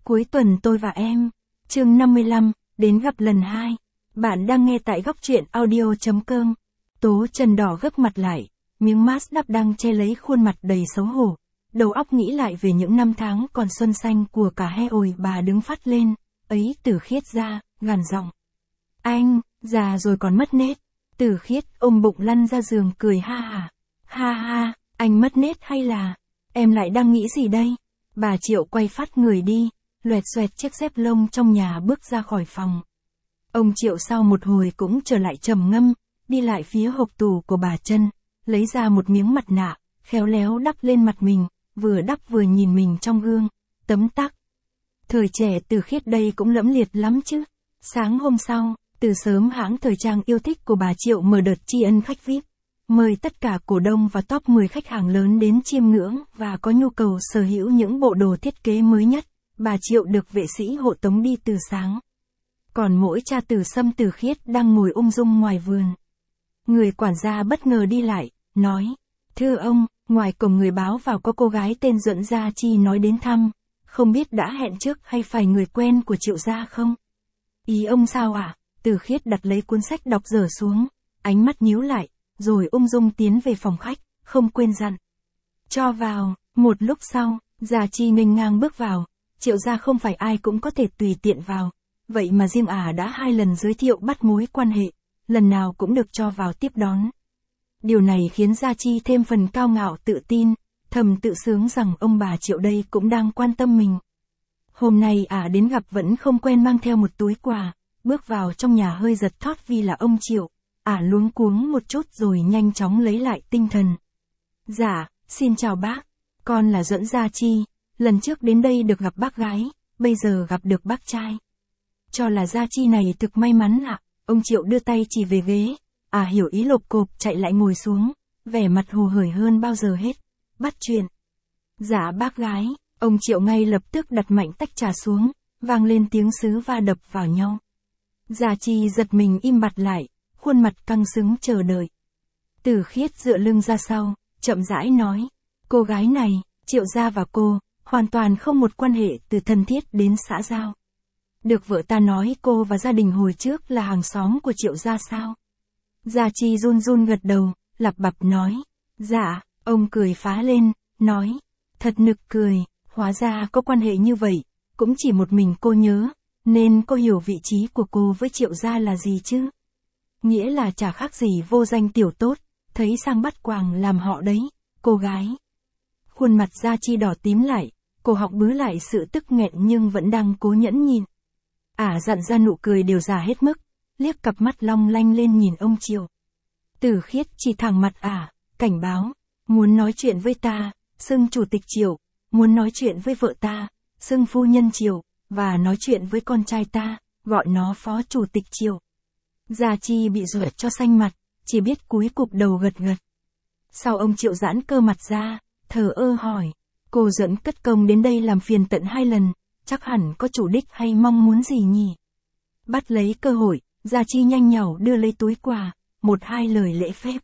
Cuối tuần tôi và em. Chương 55, đến gặp lần 2. Bạn đang nghe tại góc truyện audio.com. Tố Trần đỏ gấp mặt lại, miếng mask đắp đang che lấy khuôn mặt đầy xấu hổ. Đầu óc nghĩ lại về những năm tháng còn xuân xanh của cả hai. Ôi, bà đứng phắt lên, ấy Tử Khiết ra, gằn giọng. Anh, già rồi còn mất nết. Tử Khiết ôm bụng lăn ra giường cười ha hả. Ha ha, anh mất nết hay là, em lại đang nghĩ gì đây? Bà Triệu quay phát người đi, loẹt xoẹt chiếc dép lông trong nhà bước ra khỏi phòng. Ông Triệu sau một hồi cũng trở lại trầm ngâm, đi lại phía hộp tủ của bà Trân, lấy ra một miếng mặt nạ, khéo léo đắp lên mặt mình, vừa đắp vừa nhìn mình trong gương, tấm tắc. Thời trẻ Tử Khiết đây cũng lẫm liệt lắm chứ. Sáng hôm sau, từ sớm hãng thời trang yêu thích của bà Triệu mở đợt tri ân khách VIP, mời tất cả cổ đông và top 10 khách hàng lớn đến chiêm ngưỡng và có nhu cầu sở hữu những bộ đồ thiết kế mới nhất. Bà Triệu được vệ sĩ hộ tống đi từ sáng. Còn mỗi cha Tử Sâm Tử Khiết đang ngồi ung dung ngoài vườn. Người quản gia bất ngờ đi lại, nói: Thưa ông, ngoài cổng người báo vào có cô gái tên Duẫn Gia Chi nói đến thăm, không biết đã hẹn trước hay phải người quen của Triệu gia không? Ý ông sao ạ? Tử Khiết đặt lấy cuốn sách đọc dở xuống, ánh mắt nhíu lại, rồi ung dung tiến về phòng khách, không quên dặn: cho vào. Một lúc sau, Gia Chi nghênh ngang bước vào. Triệu gia không phải ai cũng có thể tùy tiện vào, vậy mà riêng đã 2 lần giới thiệu bắt mối quan hệ, lần nào cũng được cho vào tiếp đón. Điều này khiến Gia Chi thêm phần cao ngạo tự tin, thầm tự sướng rằng ông bà Triệu đây cũng đang quan tâm mình. Hôm nay đến gặp vẫn không quen mang theo một túi quà, bước vào trong nhà hơi giật thót vì là ông Triệu, luống cuống một chút rồi nhanh chóng lấy lại tinh thần. Dạ, xin chào bác, con là Duẫn Gia Chi. Lần trước đến đây được gặp bác gái, bây giờ gặp được bác trai. Cho là Gia Chi này thực may mắn ạ. Ông Triệu đưa tay chỉ về ghế. Hiểu ý lộp cộp chạy lại ngồi xuống, vẻ mặt hồ hởi hơn bao giờ hết. Bắt chuyện. Dạ bác gái. Ông Triệu ngay lập tức đặt mạnh tách trà xuống, vang lên tiếng sứ va đập vào nhau. Gia Chi giật mình im bặt lại, khuôn mặt căng sững chờ đợi. Tử Khiết dựa lưng ra sau, chậm rãi nói: Cô gái này, Triệu gia và cô hoàn toàn không một quan hệ từ thân thiết đến xã giao. Được vợ ta nói cô và gia đình hồi trước là hàng xóm của Triệu gia sao? Gia Chi run run gật đầu, lặp bặp nói: Dạ. Ông cười phá lên, nói: Thật nực cười, hóa ra có quan hệ như vậy, cũng chỉ một mình cô nhớ, nên cô hiểu vị trí của cô với Triệu gia là gì chứ? Nghĩa là chả khác gì vô danh tiểu tốt, thấy sang bắt quàng làm họ đấy, cô gái. Khuôn mặt Gia Chi đỏ tím lại, cổ họng bứ lại sự tức nghẹn nhưng vẫn đang cố nhẫn nhịn. Dặn ra nụ cười đều giả hết mức, liếc cặp mắt long lanh lên nhìn ông Triệu. Tử Khiết chỉ thẳng mặt cảnh báo: muốn nói chuyện với ta, xưng chủ tịch Triệu, muốn nói chuyện với vợ ta, xưng phu nhân Triệu, và nói chuyện với con trai ta, gọi nó phó chủ tịch Triệu. Gia Chi bị dọa cho xanh mặt, chỉ biết cúi cụp đầu gật gật. Sau ông Triệu giãn cơ mặt ra, thờ ơ hỏi: Cô Duẫn cất công đến đây làm phiền tận 2 lần, chắc hẳn có chủ đích hay mong muốn gì nhỉ? Bắt lấy cơ hội, Gia Chi nhanh nhảu đưa lấy túi quà, 1-2 lời lễ phép.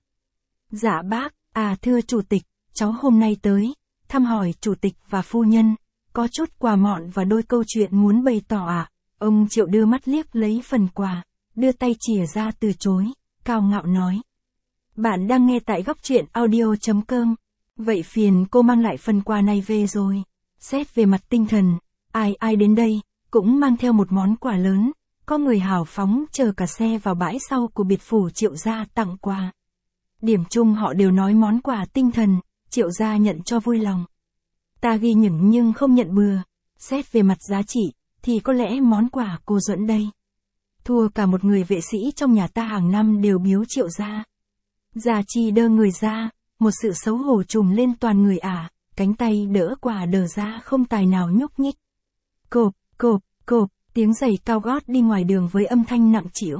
Dạ bác, thưa chủ tịch, cháu hôm nay tới thăm hỏi chủ tịch và phu nhân, có chút quà mọn và đôi câu chuyện muốn bày tỏ Ông Triệu đưa mắt liếc lấy phần quà, đưa tay chìa ra từ chối, cao ngạo nói: Bạn đang nghe tại góc truyện audio.com. Vậy phiền cô mang lại phần quà này về rồi. Xét về mặt tinh thần, ai đến đây cũng mang theo một món quà lớn. Có người hào phóng chờ cả xe vào bãi sau của biệt phủ Triệu gia tặng quà. Điểm chung họ đều nói món quà tinh thần, Triệu gia nhận cho vui lòng. Ta ghi nhửng nhưng không nhận bừa. Xét về mặt giá trị, thì có lẽ món quà cô Duẫn đây thua cả một người vệ sĩ trong nhà ta hàng năm đều biếu Triệu gia. Gia Chi đơ người ra, một sự xấu hổ trùm lên toàn người cánh tay đỡ quà đờ ra không tài nào nhúc nhích. Cộp, cộp, cộp, tiếng giày cao gót đi ngoài đường với âm thanh nặng trĩu.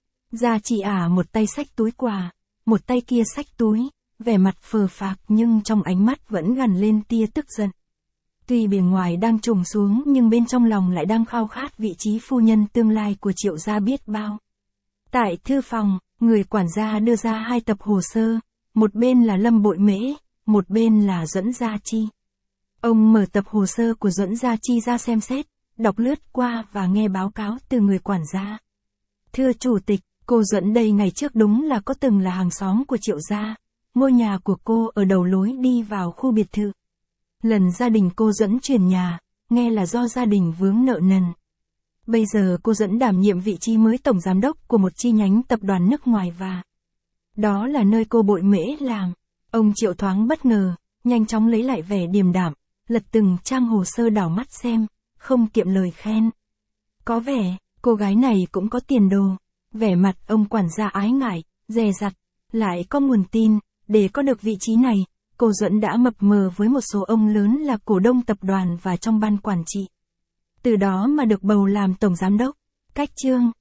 Gia Chi một tay xách túi quà, một tay kia xách túi, vẻ mặt phờ phạc nhưng trong ánh mắt vẫn gằn lên tia tức giận. Tuy bề ngoài đang trùng xuống nhưng bên trong lòng lại đang khao khát vị trí phu nhân tương lai của Triệu gia biết bao. Tại thư phòng, người quản gia đưa ra 2 tập hồ sơ, một bên là Lâm Bội Mễ, một bên là Duẫn Gia Chi. Ông mở tập hồ sơ của Duẫn Gia Chi ra xem xét, đọc lướt qua và nghe báo cáo từ người quản gia. Thưa Chủ tịch, cô Duẫn đây ngày trước đúng là có từng là hàng xóm của Triệu gia. Ngôi nhà của cô ở đầu lối đi vào khu biệt thự. Lần gia đình cô Duẫn chuyển nhà, nghe là do gia đình vướng nợ nần. Bây giờ cô Duẫn đảm nhiệm vị trí mới tổng giám đốc của một chi nhánh tập đoàn nước ngoài và đó là nơi cô Bội Mễ làm. Ông Triệu thoáng bất ngờ, nhanh chóng lấy lại vẻ điềm đạm, lật từng trang hồ sơ đảo mắt xem, không kiệm lời khen. Có vẻ, cô gái này cũng có tiền đồ. Vẻ mặt ông quản gia ái ngại, dè dặt, lại có nguồn tin, để có được vị trí này, cô Duẫn đã mập mờ với một số ông lớn là cổ đông tập đoàn và trong ban quản trị. Từ đó mà được bầu làm tổng giám đốc. Cách chương